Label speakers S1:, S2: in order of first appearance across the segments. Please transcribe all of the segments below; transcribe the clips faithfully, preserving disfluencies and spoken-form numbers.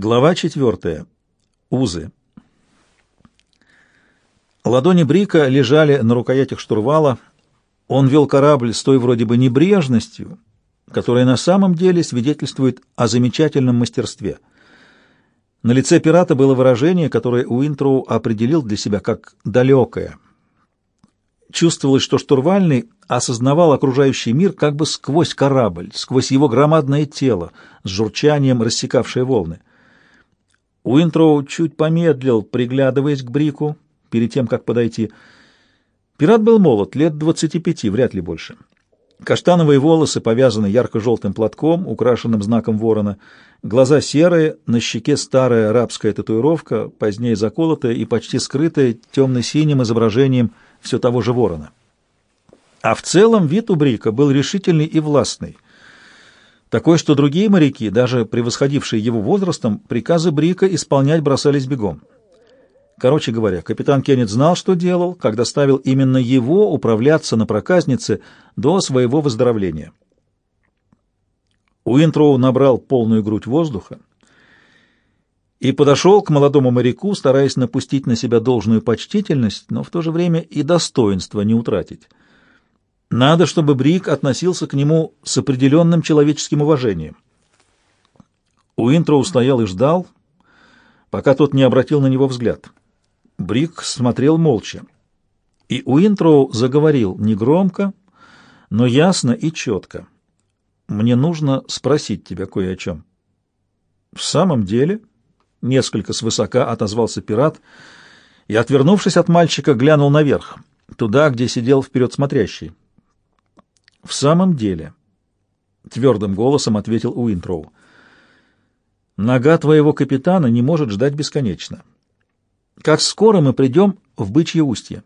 S1: Глава четвертая. Узы. Ладони Брика лежали на рукоятях штурвала. Он вел корабль с той вроде бы небрежностью, которая на самом деле свидетельствует о замечательном мастерстве. На лице пирата было выражение, которое Уинтроу определил для себя как «далекое». Чувствовалось, что штурвальный осознавал окружающий мир как бы сквозь корабль, сквозь его громадное тело, с журчанием рассекавшее волны. Уинтроу чуть помедлил, приглядываясь к Брику, перед тем, как подойти. Пират был молод, лет двадцати пяти, вряд ли больше. Каштановые волосы повязаны ярко-желтым платком, украшенным знаком ворона, глаза серые, на щеке старая арабская татуировка, позднее заколотая и почти скрытая темно-синим изображением все того же ворона. А в целом вид у Брика был решительный и властный, такой, что другие моряки, даже превосходившие его возрастом, приказы Брика исполнять бросались бегом. Короче говоря, капитан Кеннет знал, что делал, когда ставил именно его управляться на проказнице до своего выздоровления. Уинтроу набрал полную грудь воздуха и подошел к молодому моряку, стараясь напустить на себя должную почтительность, но в то же время и достоинство не утратить. Надо, чтобы Брик относился к нему с определенным человеческим уважением. Уинтроу стоял и ждал, пока тот не обратил на него взгляд. Брик смотрел молча, и Уинтроу заговорил негромко, но ясно и четко. «Мне нужно спросить тебя кое о чем». «В самом деле?» — несколько свысока отозвался пират и, отвернувшись от мальчика, глянул наверх, туда, где сидел вперед смотрящий. «В самом деле», — твердым голосом ответил Уинтроу, — «нога твоего капитана не может ждать бесконечно. Как скоро мы придем в Бычье устье?»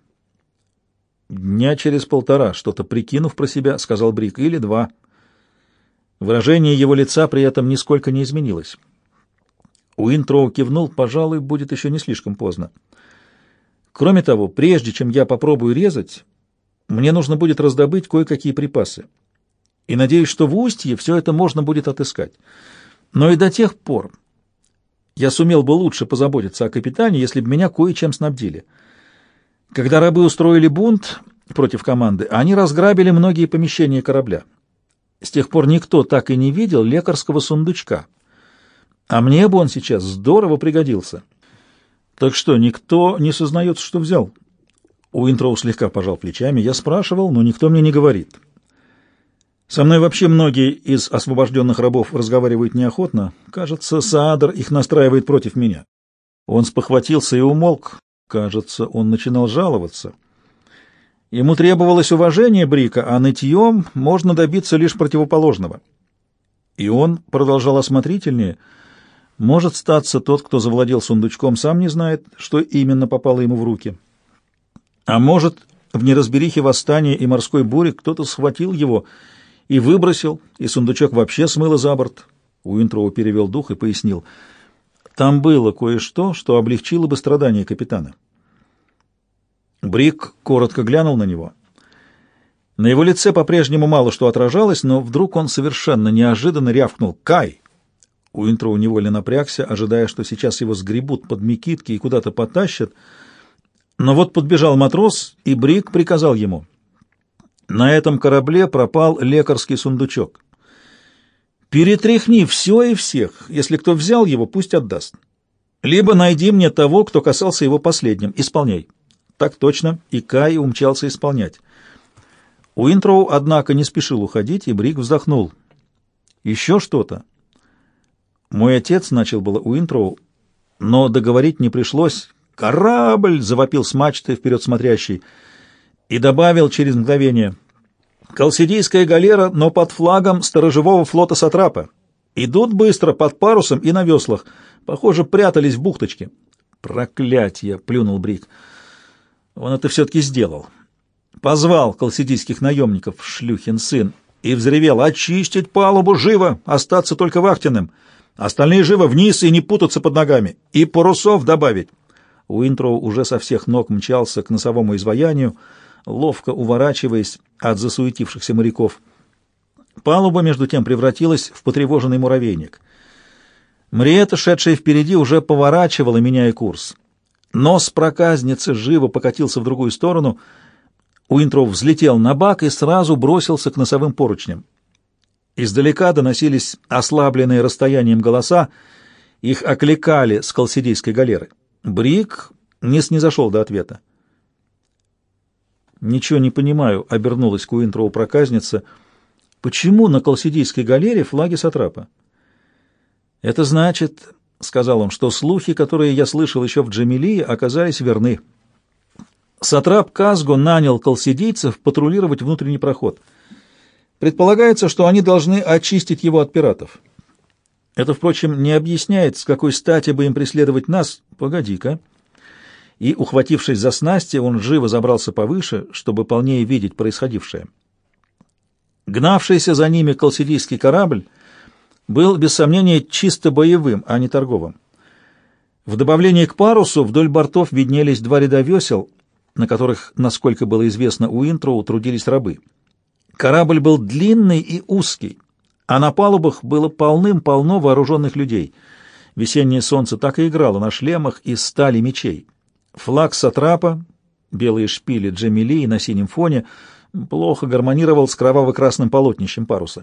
S1: «Дня через полтора», — что-то прикинув про себя, сказал Брик, — «или два». Выражение его лица при этом нисколько не изменилось. Уинтроу кивнул, пожалуй, будет еще не слишком поздно. «Кроме того, прежде чем я попробую резать, мне нужно будет раздобыть кое-какие припасы. И надеюсь, что в устье все это можно будет отыскать. Но и до тех пор я сумел бы лучше позаботиться о капитане, если бы меня кое-чем снабдили. Когда рабы устроили бунт против команды, они разграбили многие помещения корабля. С тех пор никто так и не видел лекарского сундучка. А мне бы он сейчас здорово пригодился». «Так что, никто не сознается, что взял?» Уинтроу слегка пожал плечами. «Я спрашивал, но никто мне не говорит. Со мной вообще многие из освобожденных рабов разговаривают неохотно. Кажется, Саадр их настраивает против меня». Он спохватился и умолк. Кажется, он начинал жаловаться. Ему требовалось уважение Брика, а нытьем можно добиться лишь противоположного. И он продолжал осмотрительнее. Может статься, тот, кто завладел сундучком, сам не знает, что именно попало ему в руки. А может, в неразберихе восстания и морской бури кто-то схватил его и выбросил, и сундучок вообще смыло за борт. Уинтроу перевел дух и пояснил. Там было кое-что, что облегчило бы страдания капитана. Брик коротко глянул на него. На его лице по-прежнему мало что отражалось, но вдруг он совершенно неожиданно рявкнул «Кай!». Уинтроу невольно напрягся, ожидая, что сейчас его сгребут под мекитки и куда-то потащат. Но вот подбежал матрос, и Брик приказал ему. «На этом корабле пропал лекарский сундучок. Перетряхни все и всех. Если кто взял его, пусть отдаст. Либо найди мне того, кто касался его последним. Исполняй». Так точно, и Кай умчался исполнять. Уинтроу, однако, не спешил уходить, и Брик вздохнул. «Еще что-то?» «Мой отец», — начал было Уинтроу, но договорить не пришлось. «Корабль!» — завопил с мачты вперед смотрящий и добавил через мгновение. «Колсидийская галера, но под флагом сторожевого флота Сатрапа. Идут быстро, под парусом и на веслах. Похоже, прятались в бухточке». «Проклятье!» — плюнул Брик. Он это все-таки сделал. Позвал колсидийских наемников, шлюхин сын, и взревел: «Очистить палубу живо, остаться только вахтенным. Остальные живо вниз и не путаться под ногами. И парусов добавить». Уинтроу уже со всех ног мчался к носовому изваянию, ловко уворачиваясь от засуетившихся моряков. Палуба, между тем, превратилась в потревоженный муравейник. Мриэта, шедшая впереди, уже поворачивала, меняя курс. Нос проказницы живо покатился в другую сторону. Уинтроу взлетел на бак и сразу бросился к носовым поручням. Издалека доносились ослабленные расстоянием голоса, их окликали с колсидийской галеры. Брик не снизошел до ответа. «Ничего не понимаю», — обернулась к Уинтроу проказница. «Почему на колсидийской галере флаги сатрапа?» «Это значит, — сказал он, — что слухи, которые я слышал еще в Джамилии, оказались верны. Сатрап Казго нанял колсидийцев патрулировать внутренний проход. Предполагается, что они должны очистить его от пиратов. Это, впрочем, не объясняет, с какой стати бы им преследовать нас. Погоди-ка». И, ухватившись за снасти, он живо забрался повыше, чтобы полнее видеть происходившее. Гнавшийся за ними колсидийский корабль был, без сомнения, чисто боевым, а не торговым. В добавлении к парусу вдоль бортов виднелись два ряда весел, на которых, насколько было известно Уинтроу, трудились рабы. Корабль был длинный и узкий, а на палубах было полным-полно вооруженных людей. Весеннее солнце так и играло на шлемах из стали мечей. Флаг сатрапа, белые шпили Джамилии на синем фоне, плохо гармонировал с кроваво-красным полотнищем паруса.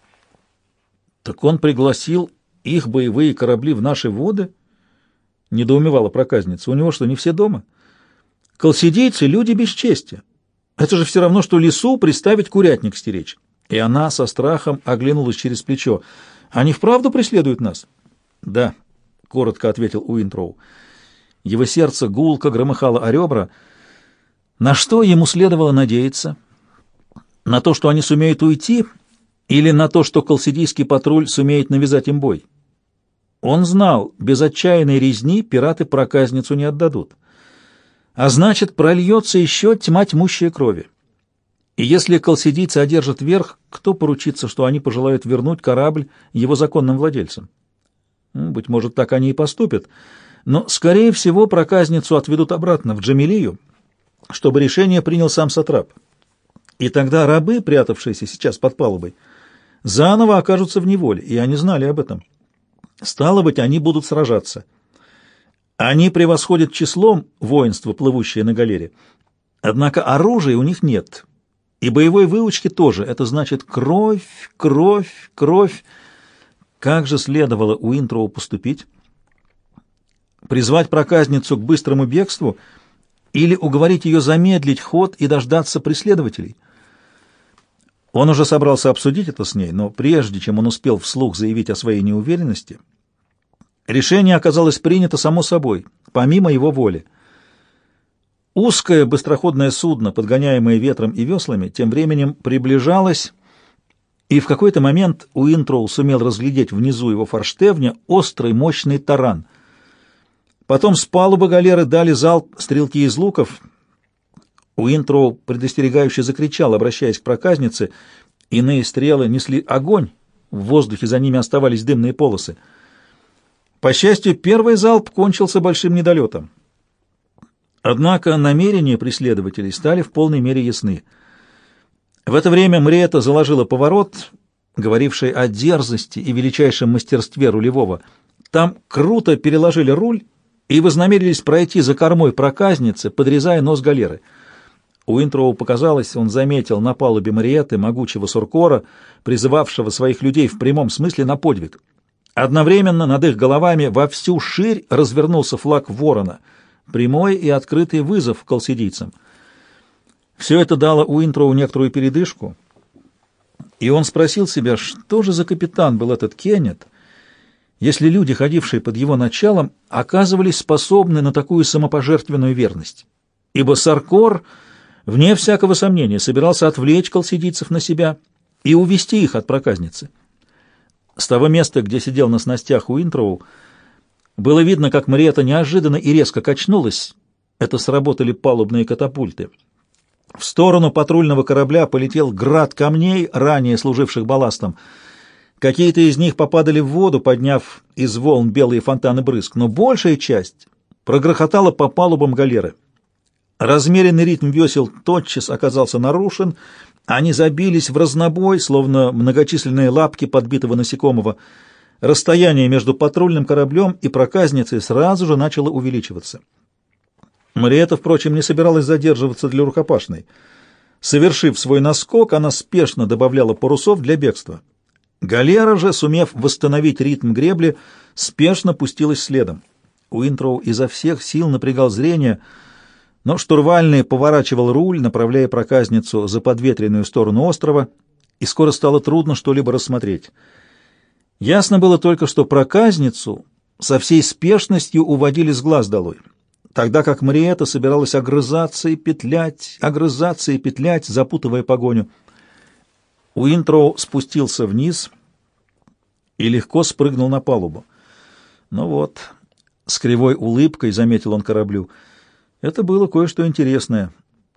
S1: «Так он пригласил их боевые корабли в наши воды?» — недоумевала проказница. «У него что, не все дома? Колсидийцы — люди без чести. Это же все равно, что лису приставить курятник стеречь». И она со страхом оглянулась через плечо. «Они вправду преследуют нас?» «Да», — коротко ответил Уинтроу. Его сердце гулко громыхало о ребра. На что ему следовало надеяться? На то, что они сумеют уйти, или на то, что колсидийский патруль сумеет навязать им бой? Он знал, без отчаянной резни пираты проказницу не отдадут. А значит, прольется еще тьма тьмущая крови. И если колсидийцы одержат верх, кто поручится, что они пожелают вернуть корабль его законным владельцам? Быть может, так они и поступят. Но, скорее всего, проказницу отведут обратно в Джамилию, чтобы решение принял сам сатрап. И тогда рабы, прятавшиеся сейчас под палубой, заново окажутся в неволе, и они знали об этом. Стало быть, они будут сражаться. Они превосходят числом воинство, плывущее на галере. Однако оружия у них нет, и боевой выучки тоже. Это значит кровь, кровь, кровь. Как же следовало Уинтроу поступить? Призвать проказницу к быстрому бегству или уговорить ее замедлить ход и дождаться преследователей? Он уже собрался обсудить это с ней, но прежде чем он успел вслух заявить о своей неуверенности, решение оказалось принято само собой, помимо его воли. Узкое быстроходное судно, подгоняемое ветром и веслами, тем временем приближалось, и в какой-то момент Уинтроу сумел разглядеть внизу его форштевня острый мощный таран. Потом с палубы галеры дали залп стрелки из луков. Уинтроу предостерегающе закричал, обращаясь к проказнице. Иные стрелы несли огонь, в воздухе за ними оставались дымные полосы. По счастью, первый залп кончился большим недолетом. Однако намерения преследователей стали в полной мере ясны. В это время Мриэта заложила поворот, говоривший о дерзости и величайшем мастерстве рулевого. Там круто переложили руль и вознамерились пройти за кормой проказницы, подрезая нос галеры. Уинтроу показалось, он заметил на палубе Мриэты могучего Суркора, призывавшего своих людей в прямом смысле на подвиг. Одновременно над их головами во всю ширь развернулся флаг ворона, прямой и открытый вызов колсидийцам. Все это дало Уинтроу некоторую передышку, и он спросил себя, что же за капитан был этот Кеннет, если люди, ходившие под его началом, оказывались способны на такую самопожертвенную верность. Ибо Саркор, вне всякого сомнения, собирался отвлечь колсидийцев на себя и увести их от проказницы. С того места, где сидел на снастях Уинтроу, было видно, как Мриэта неожиданно и резко качнулась. Это сработали палубные катапульты. В сторону патрульного корабля полетел град камней, ранее служивших балластом. Какие-то из них попадали в воду, подняв из волн белые фонтаны брызг, но большая часть прогрохотала по палубам галеры. Размеренный ритм весел тотчас оказался нарушен, они забились в разнобой, словно многочисленные лапки подбитого насекомого. Расстояние между патрульным кораблем и проказницей сразу же начало увеличиваться. Мариэта, впрочем, не собиралась задерживаться для рукопашной. Совершив свой наскок, она спешно добавляла парусов для бегства. Галера же, сумев восстановить ритм гребли, спешно пустилась следом. Уинтроу изо всех сил напрягал зрение, но штурвальный поворачивал руль, направляя проказницу за подветренную сторону острова, и скоро стало трудно что-либо рассмотреть. Ясно было только, что проказницу со всей спешностью уводили с глаз долой, тогда как Мариэта собиралась огрызаться и петлять, огрызаться и петлять, запутывая погоню. Уинтроу спустился вниз и легко спрыгнул на палубу. Ну вот, с кривой улыбкой заметил он кораблю, это было кое-что интересное.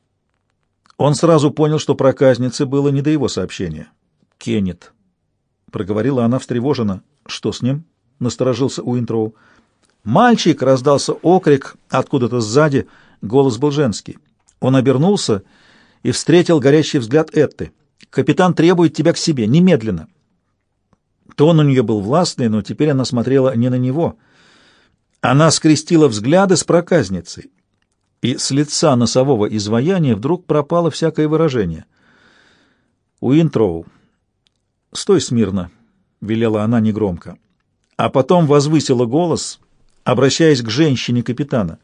S1: Он сразу понял, что проказнице было не до его сообщения. «Кеннет», — проговорила она встревоженно. «Что с ним?» — насторожился Уинтроу. «Мальчик!» — раздался окрик откуда-то сзади, голос был женский. Он обернулся и встретил горящий взгляд Этты. «Капитан требует тебя к себе, немедленно!» Тон у нее был властный, но теперь она смотрела не на него. Она скрестила взгляды с проказницей, и с лица носового изваяния вдруг пропало всякое выражение. «Уинтроу, стой смирно!» — велела она негромко, а потом возвысила голос, обращаясь к женщине капитана.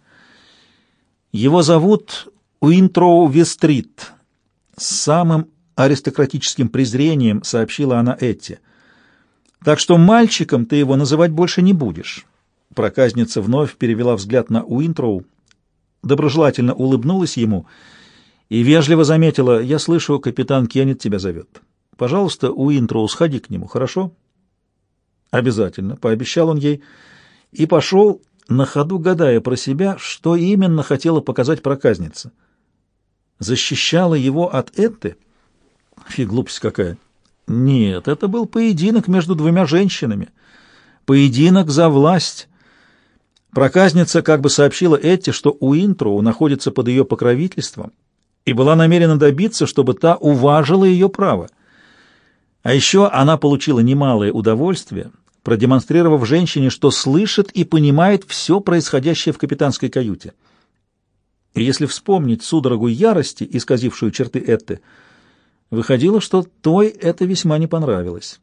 S1: «Его зовут Уинтроу Вестрит», — с самым аристократическим презрением сообщила она Этти. «Так что мальчиком ты его называть больше не будешь». Проказница вновь перевела взгляд на Уинтроу, доброжелательно улыбнулась ему и вежливо заметила: «Я слышу, капитан Кеннет тебя зовет. Пожалуйста, Уинтроу, сходи к нему, хорошо?» «Обязательно», — пообещал он ей, и пошел, на ходу гадая про себя, что именно хотела показать проказница. Защищала его от Этты? Фи, глупость какая! Нет, это был поединок между двумя женщинами. Поединок за власть. Проказница как бы сообщила Этте, что Уинтроу находится под ее покровительством, и была намерена добиться, чтобы та уважила ее право. А еще она получила немалое удовольствие, продемонстрировав женщине, что слышит и понимает все происходящее в капитанской каюте. И если вспомнить судорогу ярости, исказившую черты Этты, выходило, что той это весьма не понравилось.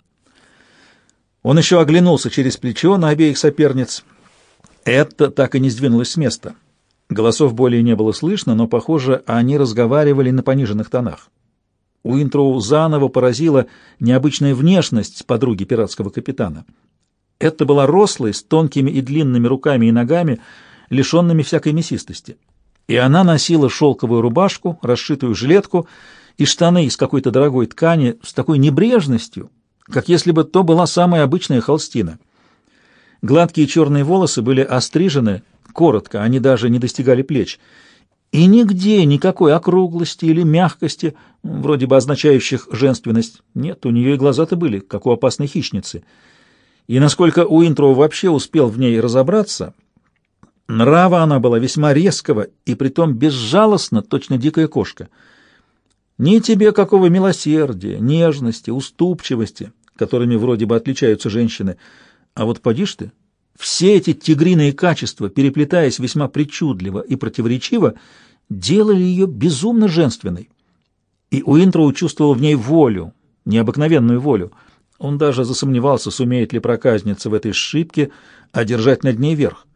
S1: Он еще оглянулся через плечо на обеих соперниц. Этта так и не сдвинулась с места. Голосов более не было слышно, но, похоже, они разговаривали на пониженных тонах. Уинтроу заново поразила необычная внешность подруги пиратского капитана. Это была рослой, с тонкими и длинными руками и ногами, лишенными всякой мясистости. И она носила шелковую рубашку, расшитую жилетку и штаны из какой-то дорогой ткани с такой небрежностью, как если бы то была самая обычная холстина. Гладкие черные волосы были острижены коротко, они даже не достигали плеч, и нигде никакой округлости или мягкости, вроде бы означающих женственность. Нет, у нее и глаза-то были, как у опасной хищницы. И насколько Уинтроу вообще успел в ней разобраться, нрава она была весьма резкого и притом безжалостно, точно дикая кошка. Ни тебе какого милосердия, нежности, уступчивости, которыми вроде бы отличаются женщины, а вот поди ж ты, все эти тигриные качества, переплетаясь весьма причудливо и противоречиво, делали ее безумно женственной. И Уинтроу чувствовал в ней волю, необыкновенную волю. Он даже засомневался, сумеет ли проказница в этой сшибке одержать над ней верх.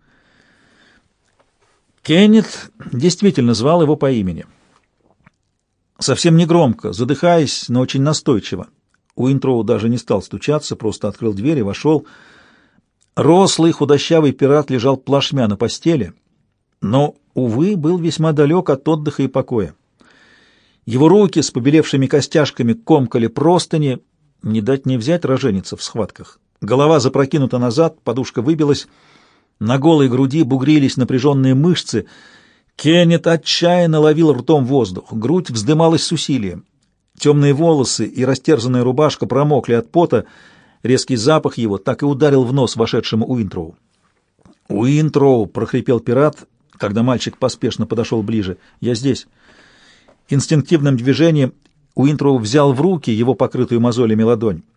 S1: Кеннет действительно звал его по имени. Совсем негромко, задыхаясь, но очень настойчиво. Уинтроу даже не стал стучаться, просто открыл дверь и вошел. Рослый худощавый пират лежал плашмя на постели, но, увы, был весьма далек от отдыха и покоя. Его руки с побелевшими костяшками комкали простыни, не дать не взять роженица в схватках. Голова запрокинута назад, подушка выбилась, на голой груди бугрились напряженные мышцы. Кеннет отчаянно ловил ртом воздух, грудь вздымалась с усилием. Темные волосы и растерзанная рубашка промокли от пота, резкий запах его так и ударил в нос вошедшему Уинтроу. «Уинтроу!» — прохрипел пират, когда мальчик поспешно подошел ближе. «Я здесь». Инстинктивным движением Уинтроу взял в руки его покрытую мозолями ладонь.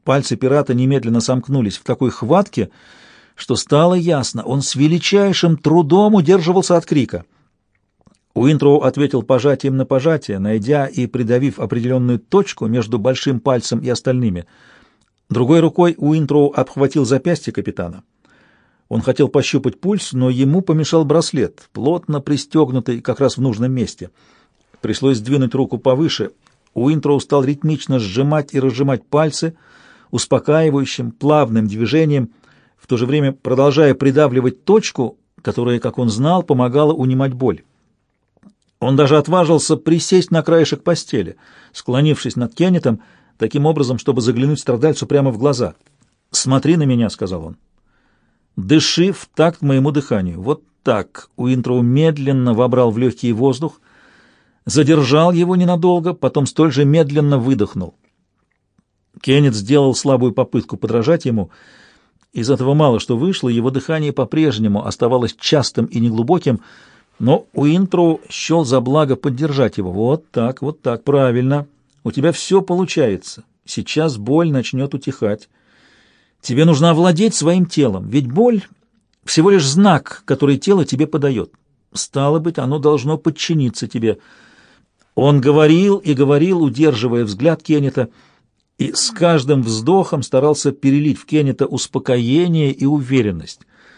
S1: Пальцы пирата немедленно сомкнулись в такой хватке, что стало ясно, он с величайшим трудом удерживался от крика. Уинтроу ответил пожатием на пожатие, найдя и придавив определенную точку между большим пальцем и остальными. Другой рукой Уинтроу обхватил запястье капитана. Он хотел пощупать пульс, но ему помешал браслет, плотно пристегнутый как раз в нужном месте. Пришлось сдвинуть руку повыше. Уинтроу стал ритмично сжимать и разжимать пальцы, успокаивающим, плавным движением, в то же время продолжая придавливать точку, которая, как он знал, помогала унимать боль. Он даже отважился присесть на краешек постели, склонившись над Кеннетом, таким образом, чтобы заглянуть страдальцу прямо в глаза. «Смотри на меня», — сказал он. «Дыши в такт моему дыханию». Вот так Уинтроу медленно вобрал в легкий воздух, задержал его ненадолго, потом столь же медленно выдохнул. Кеннет сделал слабую попытку подражать ему. Из этого мало что вышло, его дыхание по-прежнему оставалось частым и неглубоким, но Уинтроу счел за благо поддержать его. «Вот так, вот так, правильно. У тебя все получается. Сейчас боль начнет утихать. Тебе нужно овладеть своим телом, ведь боль — всего лишь знак, который тело тебе подает. Стало быть, оно должно подчиниться тебе». Он говорил и говорил, удерживая взгляд Кеннета, и с каждым вздохом старался перелить в Кеннета успокоение и уверенность.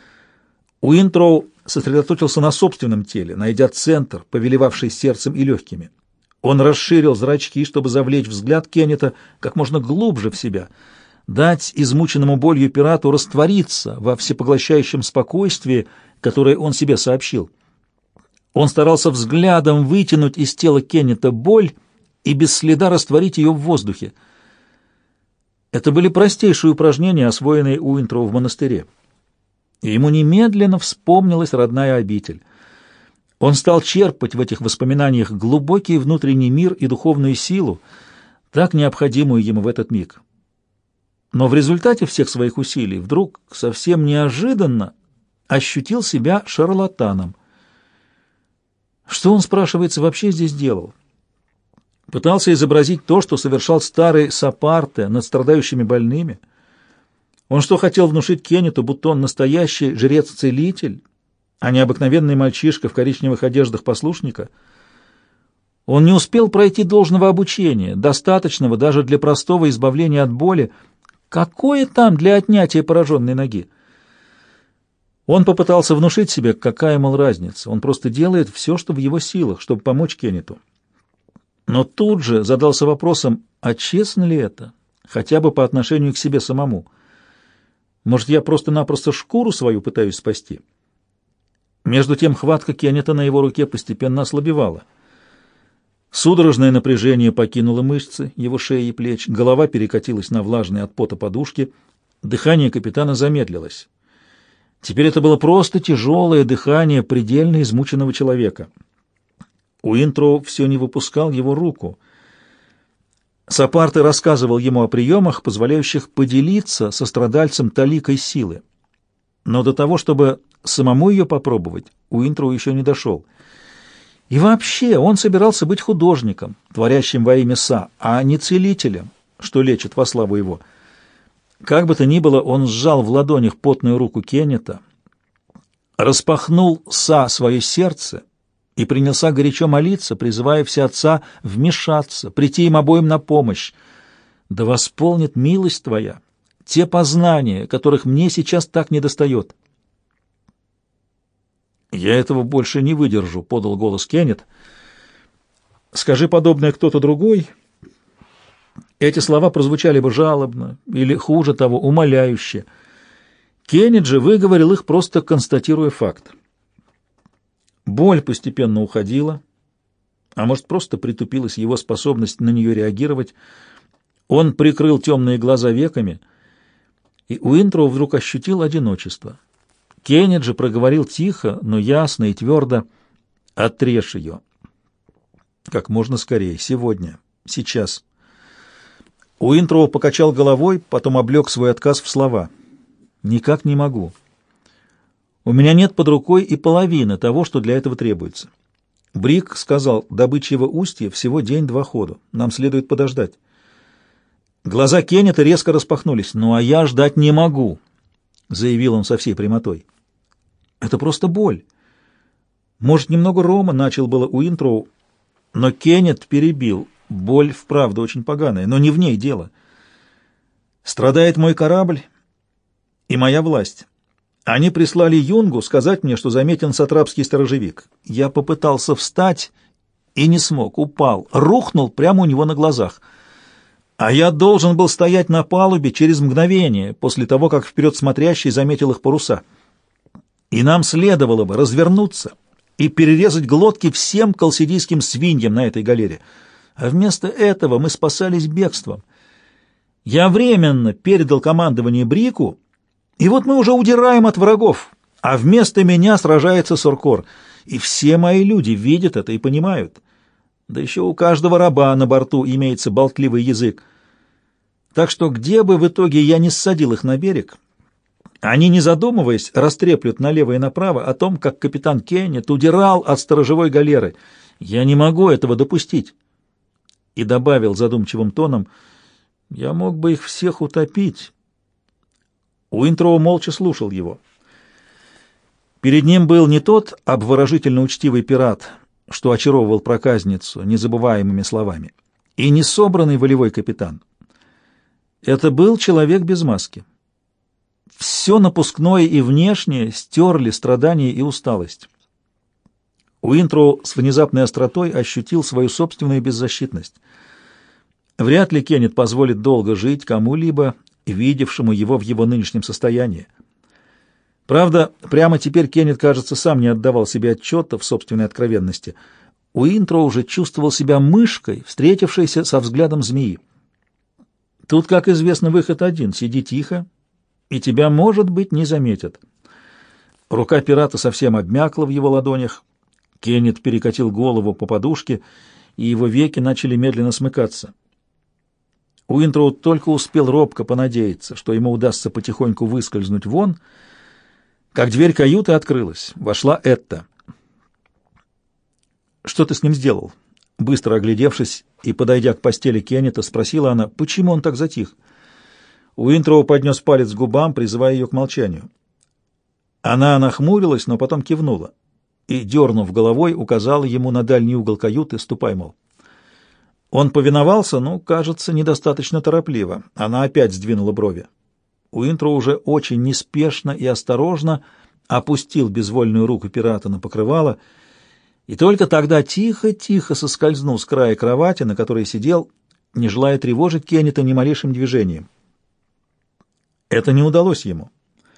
S1: Уинтроу сосредоточился на собственном теле, найдя центр, повелевавший сердцем и легкими. Он расширил зрачки, чтобы завлечь взгляд Кеннета как можно глубже в себя, дать измученному болью пирату раствориться во всепоглощающем спокойствии, которое он себе сообщил. Он старался взглядом вытянуть из тела Кеннета боль и без следа растворить ее в воздухе. Это были простейшие упражнения, освоенные Уинтроу в монастыре. И ему немедленно вспомнилась родная обитель. Он стал черпать в этих воспоминаниях глубокий внутренний мир и духовную силу, так необходимую ему в этот миг. Но в результате всех своих усилий вдруг совсем неожиданно ощутил себя шарлатаном. Что он, спрашивается, вообще здесь делал? Пытался изобразить то, что совершал старый Сапарте над страдающими больными? Он что, хотел внушить Кеннету, будто он настоящий жрец-целитель, а не обыкновенный мальчишка в коричневых одеждах послушника? Он не успел пройти должного обучения, достаточного даже для простого избавления от боли. Какое там для отнятия пораженной ноги? Он попытался внушить себе, какая, мол, разница. Он просто делает все, что в его силах, чтобы помочь Кеннету. Но тут же задался вопросом, а честно ли это, хотя бы по отношению к себе самому? Может, я просто-напросто шкуру свою пытаюсь спасти? Между тем хватка Кеннета на его руке постепенно ослабевала. Судорожное напряжение покинуло мышцы его шеи и плеч, голова перекатилась на влажные от пота подушки, дыхание капитана замедлилось. Теперь это было просто тяжелое дыхание предельно измученного человека. Уинтроу все не выпускал его руку. Сапарте рассказывал ему о приемах, позволяющих поделиться со страдальцем таликой силы. Но до того, чтобы самому ее попробовать, Уинтроу еще не дошел. И вообще он собирался быть художником, творящим во имя Са, а не целителем, что лечит во славу его. Как бы то ни было, он сжал в ладонях потную руку Кеннета, распахнул Са свое сердце и принялся горячо молиться, призывая все отца вмешаться, прийти им обоим на помощь. «Да восполнит милость твоя те познания, которых мне сейчас так недостает». «Я этого больше не выдержу», — подал голос Кеннет. «Скажи подобное кто-то другой». Эти слова прозвучали бы жалобно или, хуже того, умоляюще. Кеннет же выговорил их, просто констатируя факт. Боль постепенно уходила, а может, просто притупилась его способность на нее реагировать. Он прикрыл темные глаза веками, и Уинтроу вдруг ощутил одиночество. Кеннет же проговорил тихо, но ясно и твердо: «Отрежь ее. Как можно скорее, сегодня, сейчас». Уинтроу покачал головой, потом облег свой отказ в слова. «Никак не могу. У меня нет под рукой и половины того, что для этого требуется. Брик сказал, до бычьего устья всего день-два ходу. Нам следует подождать». Глаза Кеннета резко распахнулись. «Ну, а я ждать не могу», — заявил он со всей прямотой. «Это просто боль. Может, немного рома», — начал было Уинтроу, но Кеннет перебил. «Боль вправду очень поганая, но не в ней дело. Страдает мой корабль и моя власть. Они прислали Юнгу сказать мне, что заметен сатрапский сторожевик. Я попытался встать и не смог, упал, рухнул прямо у него на глазах. А я должен был стоять на палубе через мгновение после того, как вперед смотрящий заметил их паруса. И нам следовало бы развернуться и перерезать глотки всем колсидийским свиньям на этой галере. А вместо этого мы спасались бегством. Я временно передал командование Брику, и вот мы уже удираем от врагов, а вместо меня сражается Суркор. И все мои люди видят это и понимают. Да еще у каждого раба на борту имеется болтливый язык. Так что где бы в итоге я не ссадил их на берег, они, не задумываясь, растреплют налево и направо о том, как капитан Кеннет удирал от сторожевой галеры. Я не могу этого допустить». И добавил задумчивым тоном: «Я мог бы их всех утопить». Уинтроу молча слушал его. Перед ним был не тот обворожительно учтивый пират, что очаровывал проказницу незабываемыми словами, и не собранный волевой капитан. Это был человек без маски. Все напускное и внешнее стерли страдания и усталость. Уинтроу с внезапной остротой ощутил свою собственную беззащитность. Вряд ли Кеннет позволит долго жить кому-либо, видевшему его в его нынешнем состоянии. Правда, прямо теперь Кеннет, кажется, сам не отдавал себе отчета в собственной откровенности. Уинтроу уже чувствовал себя мышкой, встретившейся со взглядом змеи. Тут, как известно, выход один — сиди тихо, и тебя, может быть, не заметят. Рука пирата совсем обмякла в его ладонях. Кеннет перекатил голову по подушке, и его веки начали медленно смыкаться. Уинтроу только успел робко понадеяться, что ему удастся потихоньку выскользнуть вон, как дверь каюты открылась. Вошла Этта. «Что ты с ним сделал?» Быстро оглядевшись и подойдя к постели Кеннета, спросила она, почему он так затих. Уинтроу поднес палец к губам, призывая ее к молчанию. Она нахмурилась, но потом кивнула и, дернув головой, указала ему на дальний угол каюты: «Ступай, мол». Он повиновался, но, кажется, недостаточно торопливо. Она опять сдвинула брови. Уинтроу уже очень неспешно и осторожно опустил безвольную руку пирата на покрывало и только тогда тихо-тихо соскользнул с края кровати, на которой сидел, не желая тревожить Кеннета ни малейшим движением. Это не удалось ему.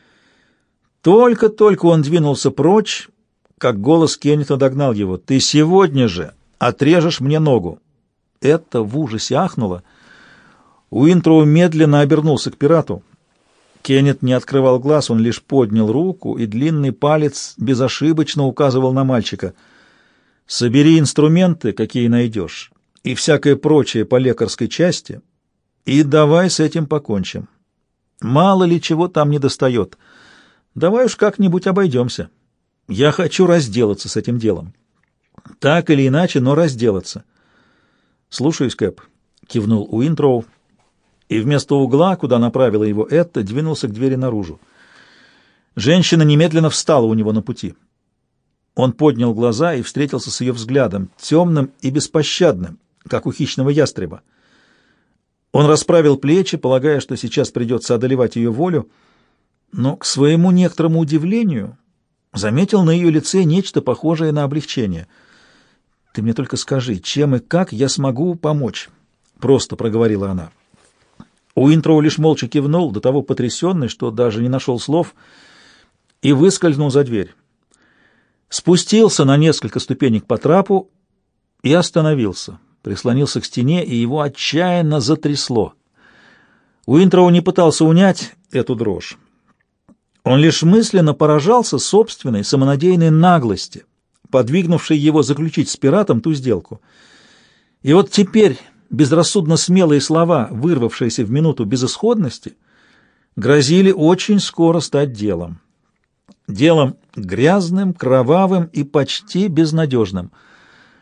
S1: Только-только он двинулся прочь, как голос Кеннета догнал его: «Ты сегодня же отрежешь мне ногу». Это в ужасе ахнуло. Уинтроу медленно обернулся к пирату. Кеннет не открывал глаз, он лишь поднял руку, и длинный палец безошибочно указывал на мальчика. «Собери инструменты, какие найдешь, и всякое прочее по лекарской части, и давай с этим покончим. Мало ли чего там недостает. Давай уж как-нибудь обойдемся. Я хочу разделаться с этим делом. Так или иначе, но разделаться». «Слушаюсь, Кэп», — кивнул Уинтроу, и вместо угла, куда направила его Этта, двинулся к двери наружу. Женщина немедленно встала у него на пути. Он поднял глаза и встретился с ее взглядом, темным и беспощадным, как у хищного ястреба. Он расправил плечи, полагая, что сейчас придется одолевать ее волю, но, к своему некоторому удивлению, заметил на ее лице нечто похожее на облегчение. «Ты мне только скажи, чем и как я смогу помочь?» — просто проговорила она. Уинтроу лишь молча кивнул, до того потрясенный, что даже не нашел слов, и выскользнул за дверь. Спустился на несколько ступенек по трапу и остановился, прислонился к стене, и его отчаянно затрясло. Уинтроу не пытался унять эту дрожь. Он лишь мысленно поражался собственной самонадеянной наглости, подвигнувшей его заключить с пиратом ту сделку. И вот теперь безрассудно смелые слова, вырвавшиеся в минуту безысходности, грозили очень скоро стать делом. Делом грязным, кровавым и почти безнадежным.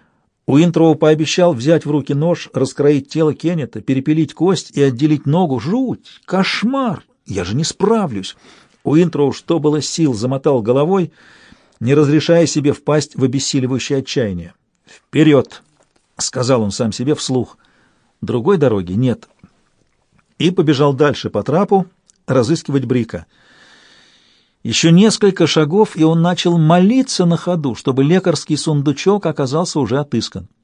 S1: Уинтроу пообещал взять в руки нож, раскроить тело Кеннета, перепилить кость и отделить ногу. Жуть! Кошмар! Я же не справлюсь! Уинтроу, что было сил, замотал головой, не разрешая себе впасть в обессиливающее отчаяние. «Вперед!» — сказал он сам себе вслух. «Другой дороги нет». И побежал дальше по трапу разыскивать Брика. Еще несколько шагов, и он начал молиться на ходу, чтобы лекарский сундучок оказался уже отыскан.